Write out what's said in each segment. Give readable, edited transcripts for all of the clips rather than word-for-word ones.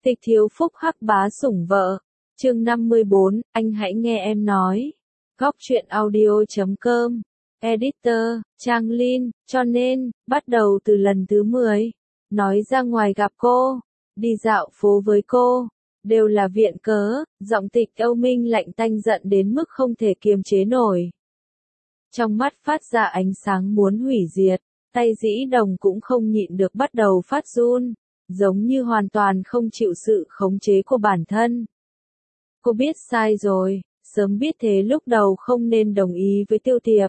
Tịch Thiếu Phúc hắc bá sủng vợ. Chương 54, anh hãy nghe em nói. Góc truyện audio.com. Editor, Trang Linh, cho nên, bắt đầu từ lần thứ 10. Nói ra ngoài gặp cô, đi dạo phố với cô, đều là viện cớ, giọng Tịch Âu Minh lạnh tanh giận đến mức không thể kiềm chế nổi. Trong mắt phát ra ánh sáng muốn hủy diệt, tay Dĩ Đồng cũng không nhịn được bắt đầu phát run, giống như hoàn toàn không chịu sự khống chế của bản thân. Cô biết sai rồi, sớm biết thế lúc đầu không nên đồng ý với Tiêu Tiệp.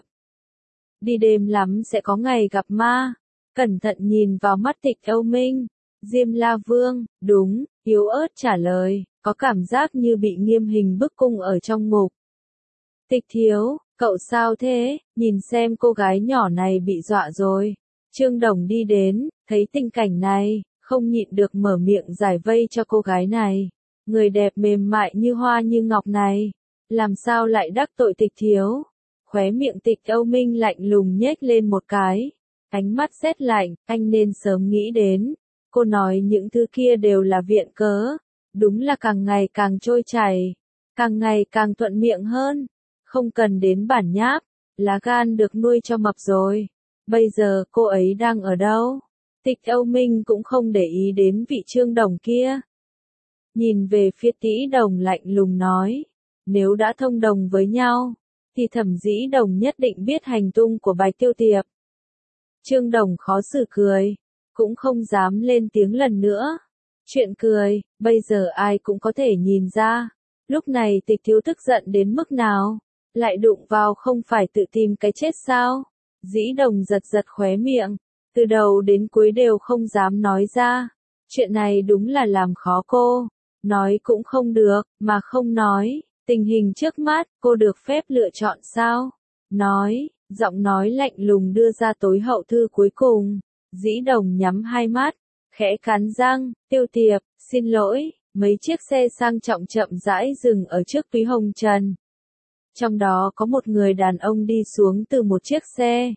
Đi đêm lắm sẽ có ngày gặp ma. Cẩn thận nhìn vào mắt Tịch Âu Minh, Diêm La Vương, đúng, yếu ớt trả lời, có cảm giác như bị nghiêm hình bức cung ở trong ngục. Tịch Thiếu, cậu sao thế, nhìn xem cô gái nhỏ này bị dọa rồi. Trương Đồng đi đến, thấy tình cảnh này, không nhịn được mở miệng giải vây cho cô gái này. Người đẹp mềm mại như hoa như ngọc này, làm sao lại đắc tội Tịch Thiếu. Khóe miệng Tịch Âu Minh lạnh lùng nhếch lên một cái, ánh mắt sét lạnh, anh nên sớm nghĩ đến. Cô nói những thứ kia đều là viện cớ, đúng là càng ngày càng trôi chảy, càng ngày càng thuận miệng hơn, không cần đến bản nháp, lá gan được nuôi cho mập rồi. Bây giờ cô ấy đang ở đâu? Tịch Âu Minh cũng không để ý đến vị Trương Đồng kia. Nhìn về phía Dĩ Đồng lạnh lùng nói, nếu đã thông đồng với nhau, thì Thẩm Dĩ Đồng nhất định biết hành tung của Bạch Tiêu Tiệp. Trương Đồng khó xử cười, cũng không dám lên tiếng lần nữa. Chuyện cười, bây giờ ai cũng có thể nhìn ra. Lúc này Tịch Thiếu tức giận đến mức nào, lại đụng vào không phải tự tìm cái chết sao? Dĩ Đồng giật giật khóe miệng, từ đầu đến cuối đều không dám nói ra. Chuyện này đúng là làm khó cô, nói cũng không được, mà không nói. Tình hình trước mắt, cô được phép lựa chọn sao? Nói, giọng nói lạnh lùng đưa ra tối hậu thư cuối cùng. Dĩ Đồng nhắm hai mắt, khẽ cắn răng, Tiêu Tiệp, xin lỗi. Mấy chiếc xe sang trọng chậm rãi dừng ở trước Túy Hồng Trần. Trong đó có một người đàn ông đi xuống từ một chiếc xe.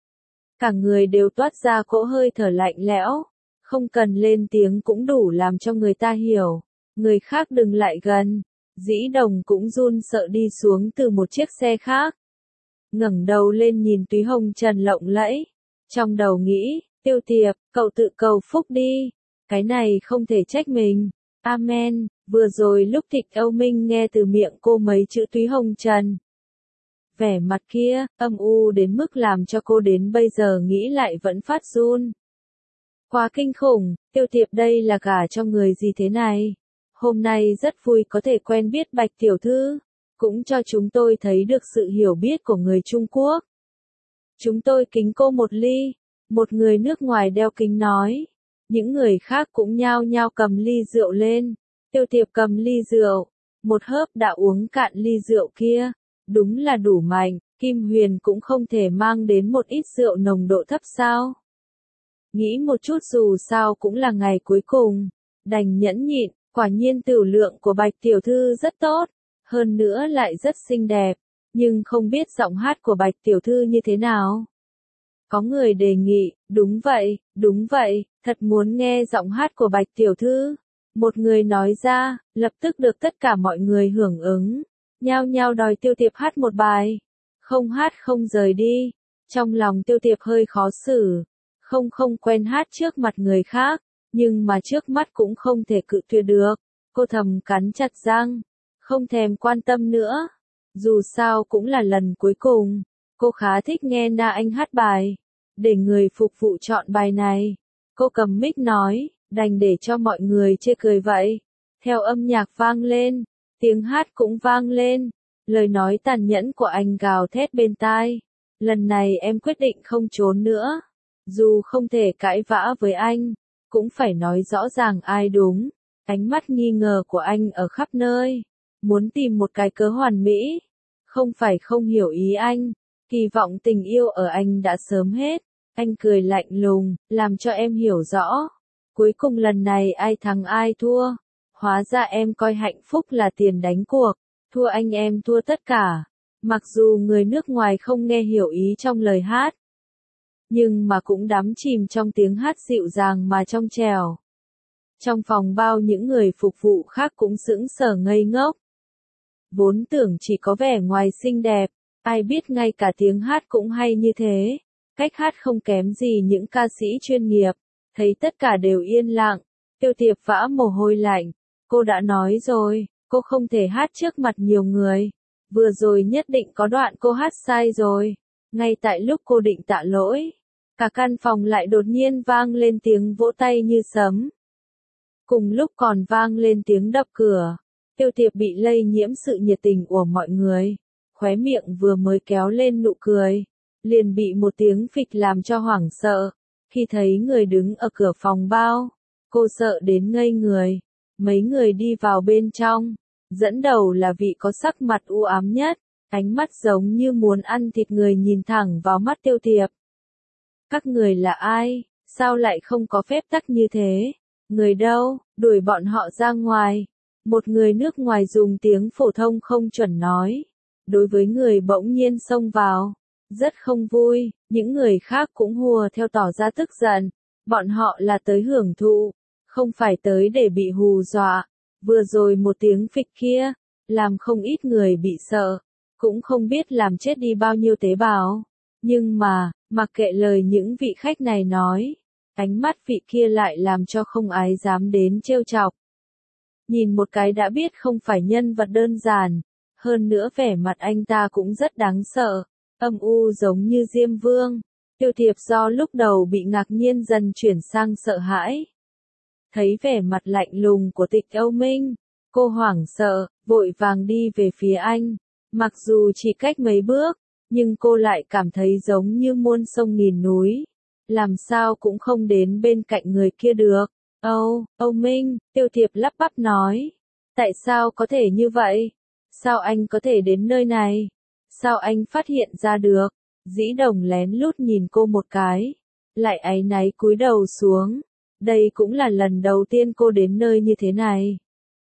Cả người đều toát ra cỗ hơi thở lạnh lẽo, không cần lên tiếng cũng đủ làm cho người ta hiểu. Người khác đừng lại gần. Dĩ Đồng cũng run sợ đi xuống từ một chiếc xe khác. Ngẩng đầu lên nhìn Túy Hồng Trần lộng lẫy. Trong đầu nghĩ, Tiêu Tiệp, cậu tự cầu phúc đi. Cái này không thể trách mình. Amen. Vừa rồi lúc Tịch Âu Minh nghe từ miệng cô mấy chữ Túy Hồng Trần, vẻ mặt kia, âm u đến mức làm cho cô đến bây giờ nghĩ lại vẫn phát run. Quá kinh khủng, Tiêu Tiệp đây là gả cho người gì thế này? Hôm nay rất vui có thể quen biết Bạch tiểu thư, cũng cho chúng tôi thấy được sự hiểu biết của người Trung Quốc. Chúng tôi kính cô một ly, một người nước ngoài đeo kính nói. Những người khác cũng nhao nhao cầm ly rượu lên. Tiêu Tiệp cầm ly rượu, một hớp đã uống cạn ly rượu kia. Đúng là đủ mạnh, Kim Huyền cũng không thể mang đến một ít rượu nồng độ thấp sao. Nghĩ một chút dù sao cũng là ngày cuối cùng, đành nhẫn nhịn. Quả nhiên tửu lượng của Bạch tiểu thư rất tốt, hơn nữa lại rất xinh đẹp, nhưng không biết giọng hát của Bạch tiểu thư như thế nào. Có người đề nghị, đúng vậy, thật muốn nghe giọng hát của Bạch tiểu thư. Một người nói ra, lập tức được tất cả mọi người hưởng ứng, nhao nhao đòi Tiêu Tiệp hát một bài. Không hát không rời đi. Trong lòng Tiêu Tiệp hơi khó xử, không quen hát trước mặt người khác. Nhưng mà trước mắt cũng không thể cự tuyệt được. Cô thầm cắn chặt răng, không thèm quan tâm nữa. Dù sao cũng là lần cuối cùng. Cô khá thích nghe Na Anh hát bài. Để người phục vụ chọn bài này. Cô cầm mic nói, đành để cho mọi người chê cười vậy. Theo âm nhạc vang lên, tiếng hát cũng vang lên. Lời nói tàn nhẫn của anh gào thét bên tai. Lần này em quyết định không trốn nữa. Dù không thể cãi vã với anh, cũng phải nói rõ ràng ai đúng. Ánh mắt nghi ngờ của anh ở khắp nơi, muốn tìm một cái cớ hoàn mỹ. Không phải không hiểu ý anh, kỳ vọng tình yêu ở anh đã sớm hết. Anh cười lạnh lùng, làm cho em hiểu rõ. Cuối cùng lần này ai thắng ai thua. Hóa ra em coi hạnh phúc là tiền đánh cuộc, thua anh em thua tất cả. Mặc dù người nước ngoài không nghe hiểu ý trong lời hát, nhưng mà cũng đắm chìm trong tiếng hát dịu dàng mà trong trẻo. Trong phòng bao những người phục vụ khác cũng sững sờ ngây ngốc. Vốn tưởng chỉ có vẻ ngoài xinh đẹp, ai biết ngay cả tiếng hát cũng hay như thế. Cách hát không kém gì những ca sĩ chuyên nghiệp. Thấy tất cả đều yên lặng, Tiêu Tiệp vã mồ hôi lạnh. Cô đã nói rồi, cô không thể hát trước mặt nhiều người. Vừa rồi nhất định có đoạn cô hát sai rồi. Ngay tại lúc cô định tạ lỗi, cả căn phòng lại đột nhiên vang lên tiếng vỗ tay như sấm. Cùng lúc còn vang lên tiếng đập cửa. Tiêu Tiệp bị lây nhiễm sự nhiệt tình của mọi người. Khóe miệng vừa mới kéo lên nụ cười, liền bị một tiếng phịch làm cho hoảng sợ. Khi thấy người đứng ở cửa phòng bao, cô sợ đến ngây người. Mấy người đi vào bên trong, dẫn đầu là vị có sắc mặt u ám nhất, ánh mắt giống như muốn ăn thịt người nhìn thẳng vào mắt Tiêu Tiệp. Các người là ai? Sao lại không có phép tắc như thế? Người đâu? Đuổi bọn họ ra ngoài. Một người nước ngoài dùng tiếng phổ thông không chuẩn nói. Đối với người bỗng nhiên xông vào, rất không vui, những người khác cũng hùa theo tỏ ra tức giận. Bọn họ là tới hưởng thụ, không phải tới để bị hù dọa. Vừa rồi một tiếng phịch kia, làm không ít người bị sợ, cũng không biết làm chết đi bao nhiêu tế bào. Nhưng mà, mặc kệ lời những vị khách này nói, ánh mắt vị kia lại làm cho không ai dám đến trêu chọc. Nhìn một cái đã biết không phải nhân vật đơn giản, hơn nữa vẻ mặt anh ta cũng rất đáng sợ, âm u giống như Diêm Vương. Tiêu Tiệp do lúc đầu bị ngạc nhiên dần chuyển sang sợ hãi. Thấy vẻ mặt lạnh lùng của Tịch Âu Minh, cô hoảng sợ, vội vàng đi về phía anh. Mặc dù chỉ cách mấy bước, nhưng cô lại cảm thấy giống như muôn sông nghìn núi. Làm sao cũng không đến bên cạnh người kia được. Âu Minh, Tiêu Tiệp lắp bắp nói. Tại sao có thể như vậy? Sao anh có thể đến nơi này? Sao anh phát hiện ra được? Dĩ Đồng lén lút nhìn cô một cái, lại áy náy cúi đầu xuống. Đây cũng là lần đầu tiên cô đến nơi như thế này.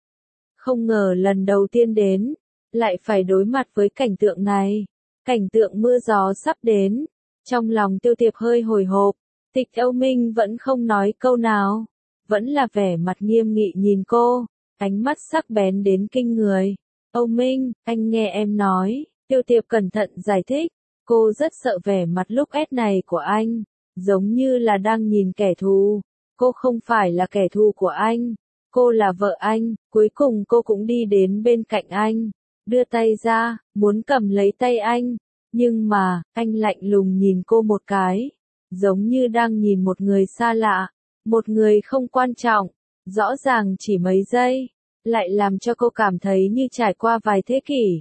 Không ngờ lần đầu tiên đến, lại phải đối mặt với cảnh tượng này. Cảnh tượng mưa gió sắp đến. Trong lòng Tiêu Tiệp hơi hồi hộp. Tịch Âu Minh vẫn không nói câu nào, vẫn là vẻ mặt nghiêm nghị nhìn cô, ánh mắt sắc bén đến kinh người. Âu Minh, anh nghe em nói. Tiêu Tiệp cẩn thận giải thích. Cô rất sợ vẻ mặt lúc ép này của anh, giống như là đang nhìn kẻ thù. Cô không phải là kẻ thù của anh, cô là vợ anh. Cuối cùng cô cũng đi đến bên cạnh anh, đưa tay ra, muốn cầm lấy tay anh. Nhưng mà, anh lạnh lùng nhìn cô một cái, giống như đang nhìn một người xa lạ, một người không quan trọng, rõ ràng chỉ mấy giây, lại làm cho cô cảm thấy như trải qua vài thế kỷ.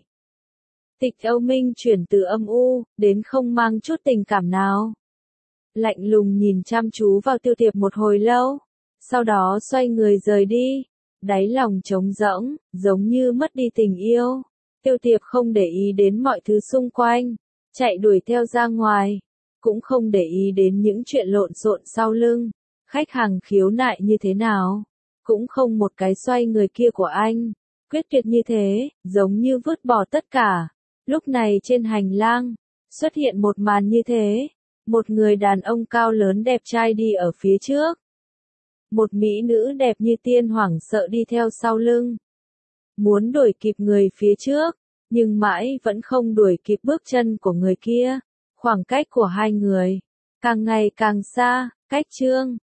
Tịch Âu Minh chuyển từ âm u, đến không mang chút tình cảm nào. Lạnh lùng nhìn chăm chú vào Tiêu Tiệp một hồi lâu, sau đó xoay người rời đi, đáy lòng trống rỗng, giống như mất đi tình yêu. Tiêu Tiệp không để ý đến mọi thứ xung quanh, chạy đuổi theo ra ngoài, cũng không để ý đến những chuyện lộn xộn sau lưng, khách hàng khiếu nại như thế nào, cũng không một cái xoay người kia của anh, quyết tuyệt như thế, giống như vứt bỏ tất cả. Lúc này trên hành lang, xuất hiện một màn như thế, một người đàn ông cao lớn đẹp trai đi ở phía trước. Một mỹ nữ đẹp như tiên hoảng sợ đi theo sau lưng. Muốn đuổi kịp người phía trước, nhưng mãi vẫn không đuổi kịp bước chân của người kia. Khoảng cách của hai người, càng ngày càng xa, cách chương